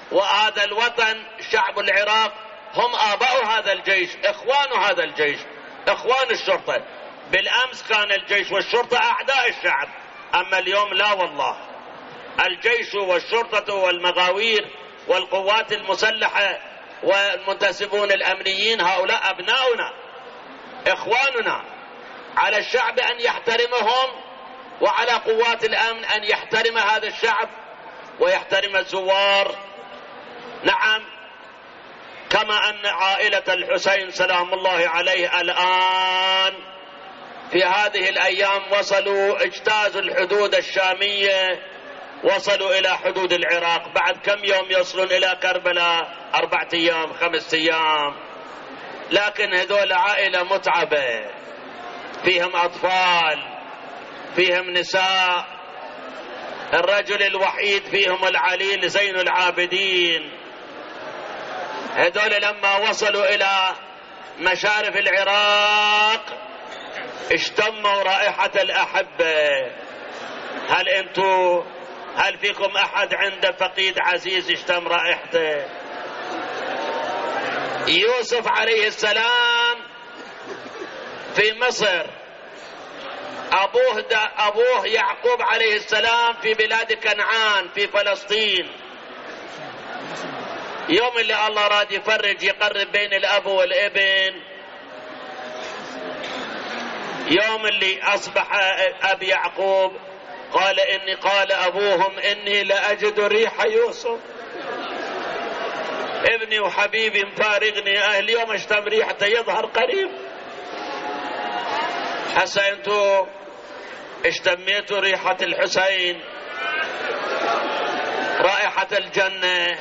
وهذا الوطن شعب العراق هم آباء هذا الجيش، إخوان هذا الجيش، إخوان الشرطة. بالأمس كان الجيش والشرطة أعداء الشعب، أما اليوم لا والله. الجيش والشرطة والمغاوير والقوات المسلحة والمنتسبون الأمنيين هؤلاء أبناؤنا إخواننا، على الشعب أن يحترمهم وعلى قوات الأمن أن يحترم هذا الشعب ويحترم الزوار. نعم، كما أن عائلة الحسين سلام الله عليه الآن في هذه الأيام وصلوا، اجتازوا الحدود الشامية، وصلوا إلى حدود العراق. بعد كم يوم يصلون إلى كربلاء؟ 4 أيام 5 أيام. لكن هذول عائلة متعبة، فيهم أطفال، فيهم نساء، الرجل الوحيد فيهم العليل زين العابدين. هذول لما وصلوا إلى مشارف العراق اشتموا رائحة الأحبة. هل فيكم أحد عنده فقيد عزيز اشتم رائحته؟ يوسف عليه السلام في مصر، أبوه يعقوب عليه السلام في بلاد كنعان في فلسطين. يوم اللي الله راد يفرج يقرب بين الأب والابن، يوم اللي أصبح أب يعقوب قال أبوهم إني لأجد ريح يوسف، ابني وحبيبي مفارقني، اليوم اشتم ريحته يظهر قريب. هسه انتو اشتميتوا ريحة الحسين، رائحة الجنة.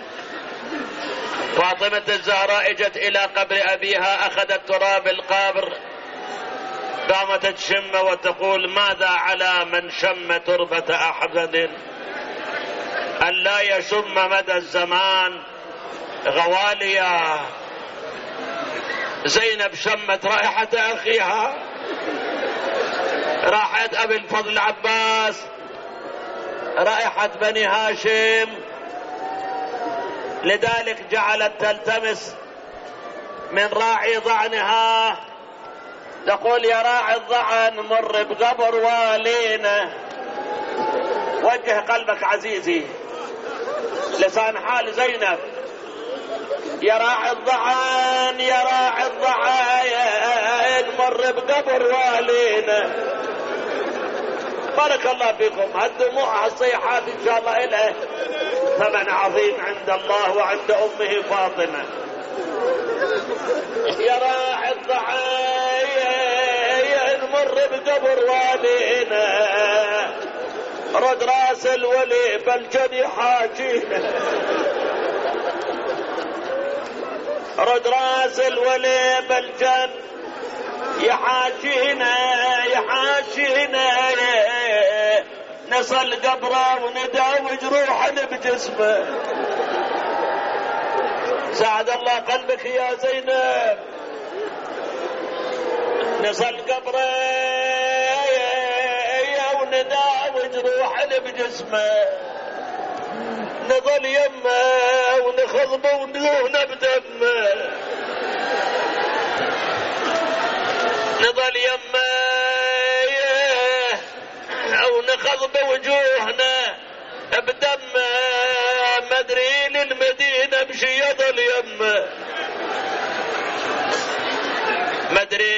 فاطمة الزهراء اجت إلى قبر أبيها، أخذت تراب القبر، قامت تشم وتقول ماذا على من شم تربة أحد أن لا يشم مدى الزمان غواليا. زينب شمت رائحة أخيها، راحت أبي الفضل عباس رائحة بني هاشم، لذلك جعلت تلتمس من راعي ضعنها، تقول يا راعي الضعن مر بقبر والينا. وجه قلبك عزيزي، لسان حال زينب، يا راعي الضعن يا راعي الضعن مر بقبر والينا. بارك الله فيكم. هالدموع هالصيحات ان شاء الله إلها ثمن عظيم عند الله وعند أمه فاطمة. يا راعي الضعن مر بقبر والينا، رد راس الولي بالجن يحاجينا، رد راس الولي بالجن يحاجينا، نصل قبره ونداوي جروحنا بجسمه. سعد الله قلبك يا زينب، نصل قبره ونداوي جروحنا بجسمه، نظل يمه ونخضبه ونذوهنا بدمه، نظل يمه او نخضب وجوهنا بدمه، مدري للمدينة بشي يضل يمه، مدري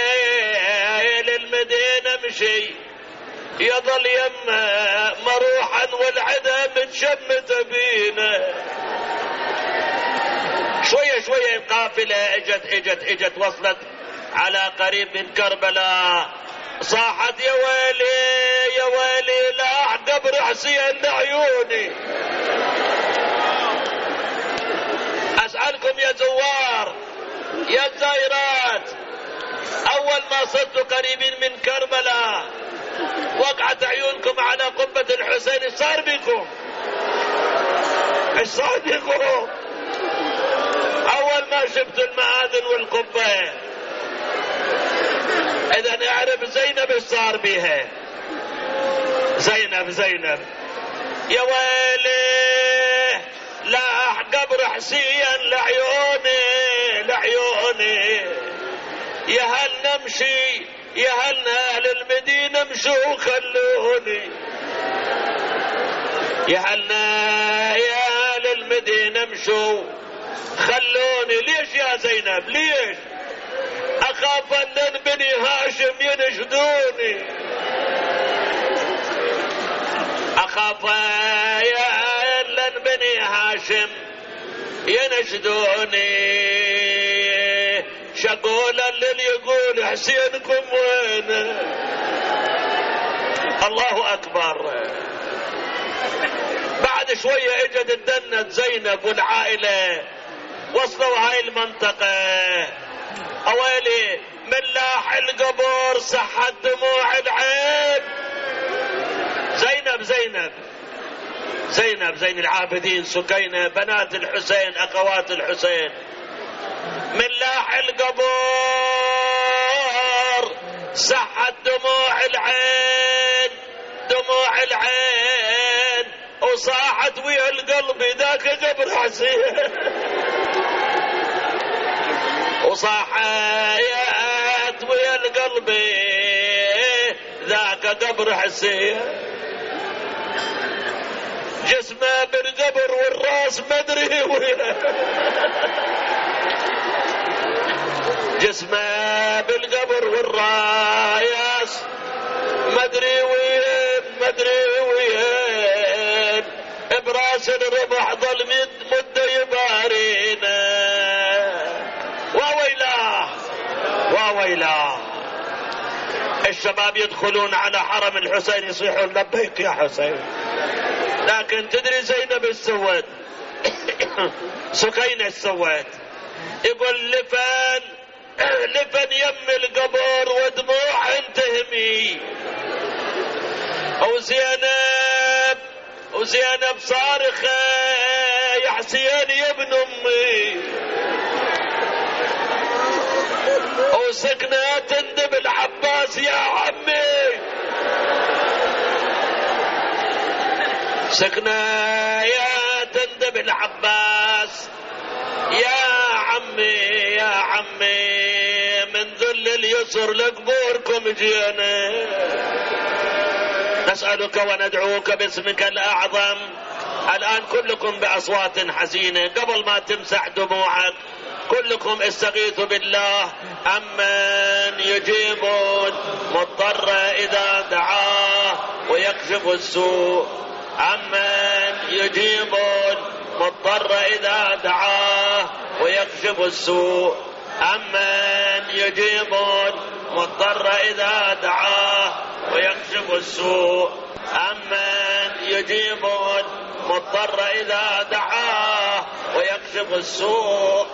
للمدينة بشي يضل يمه، مروحا والعدا متشمت بينا. شوية شوية القافلة اجت وصلت على قريب من كربلاء، صاحت يا ويلي يا ويلي لاح قبر حسين لعيوني. اسألكم يا زوار يا الزائرات، اول ما صرتوا قريبين من كربلاء وقعت عيونكم على قبة الحسين، ايش صار بكم؟ ايش صار بكم؟ اول ما شفتوا المآذن والقبة، اذا نعرف زينب ايش صار بيها. زينب يا ويلي لا حسين لعيوني لعيوني، يا هل نمشي يا هل أهل المدينة امشوا خلوني، يا هل المدينة امشوا خلوني. ليش يا زينب ليش؟ أخاف أن بني هاشم ينشدوني، أخاف أن بني هاشم ينشدوني. شقول اللي يقول حسينكم وين؟ الله أكبر. بعد شوية اجت الدنة زينب والعائلة، وصلوا هاي المنطقة. اويلي ملاح القبور صحت دموع العين. زينب زين العابدين، سكينة بنات الحسين اخوات الحسين. ملاح القبور صحت دموع العين دموع العين، وصاحت ويا القلب ذاك قبر حسين، وصاحت ويا القلب ذاك قبر حسين. جسمه بالقبر والراس مدري وين، جسمه بالقبر والراس مدري وين براس الربح ظل مدة يبارينا. وويلاه الشباب يدخلون على حرم الحسين يصيحون لبيك يا حسين. لكن تدري زينب السواد سكينة السواد يقول لفن يم القبر ودموع تهمي. وزينب صارخة يا حسين يا ابن امي، وسكنة تندب العباس يا عمي، سكنة يا تندب العباس يا عمي من ذل اليسر لقبوركم جينا. نسألك وندعوك باسمك الأعظم الآن كلكم بأصوات حزينة قبل ما تمسح دموعك كلكم استغيثوا بالله. أمن يجيب المضطر إذا دعاه ويكشف السوء، أمن يجيب المضطر إذا دعاه ويكشف السوء، أمن يجيب المضطر إذا دعاه ويكشف السوء، أمن يجيب المضطر إذا دعاه ويكشف السوء،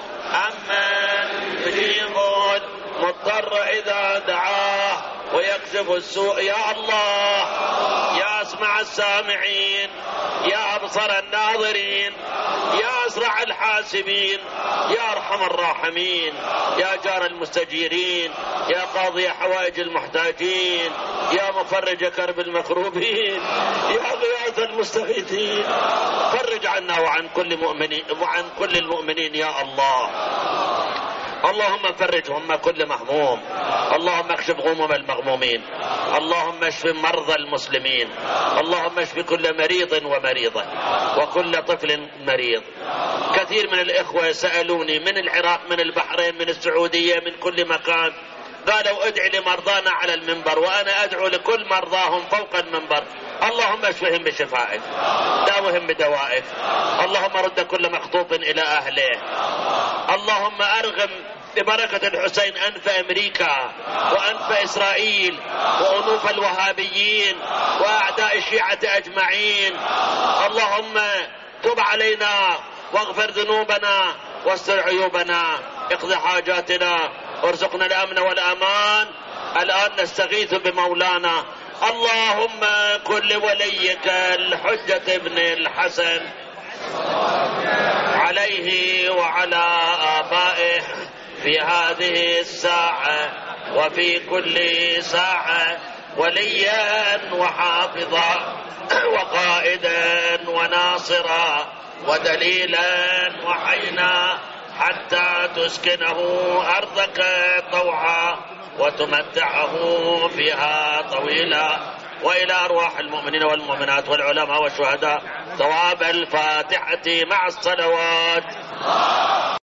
أمن يجيب المضطر إذا دعاه ويكشف السوء. يا الله يا أسمع السامعين، يا أبصر الناظرين، يا أسرع الحاسبين، يا أرحم الراحمين، يا جار المستجيرين، يا قاضي حوائج المحتاجين، يا مفرج كرب المكروبين، يا غياث المستغيثين، فرج عنا وعن كل المؤمنين يا الله. اللهم فرج هم كل مهموم، اللهم اكشف غموم المغمومين، اللهم اشف مرضى المسلمين، اللهم اشف كل مريض ومريضة وكل طفل مريض. كثير من الإخوة سألوني من العراق من البحرين من السعودية من كل مكان، قالوا ادعي لمرضانا على المنبر، وأنا أدعو لكل مرضاهم فوق المنبر. اللهم اشفهم بشفائك، داوهم بدوائك، اللهم رد كل مخطوط إلى أهله، اللهم أرغم ببركة الحسين أنف أمريكا وأنف إسرائيل وأنوف الوهابيين وأعداء الشيعة أجمعين. اللهم تب علينا واغفر ذنوبنا واستر عيوبنا، اقض حاجاتنا وارزقنا الأمن والأمان. الآن نستغيث بمولانا. اللهم كن لوليك الحجة ابن الحسن عليه وعلى آبائه في هذه الساعة وفي كل ساعة وليا وحافظا وقائدا وناصرا ودليلا وحينا حتى تسكنه أرضك طوعا وتمتعه فيها طويلا. وإلى أرواح المؤمنين والمؤمنات والعلماء والشهداء ثواب الفاتحة مع الصلوات.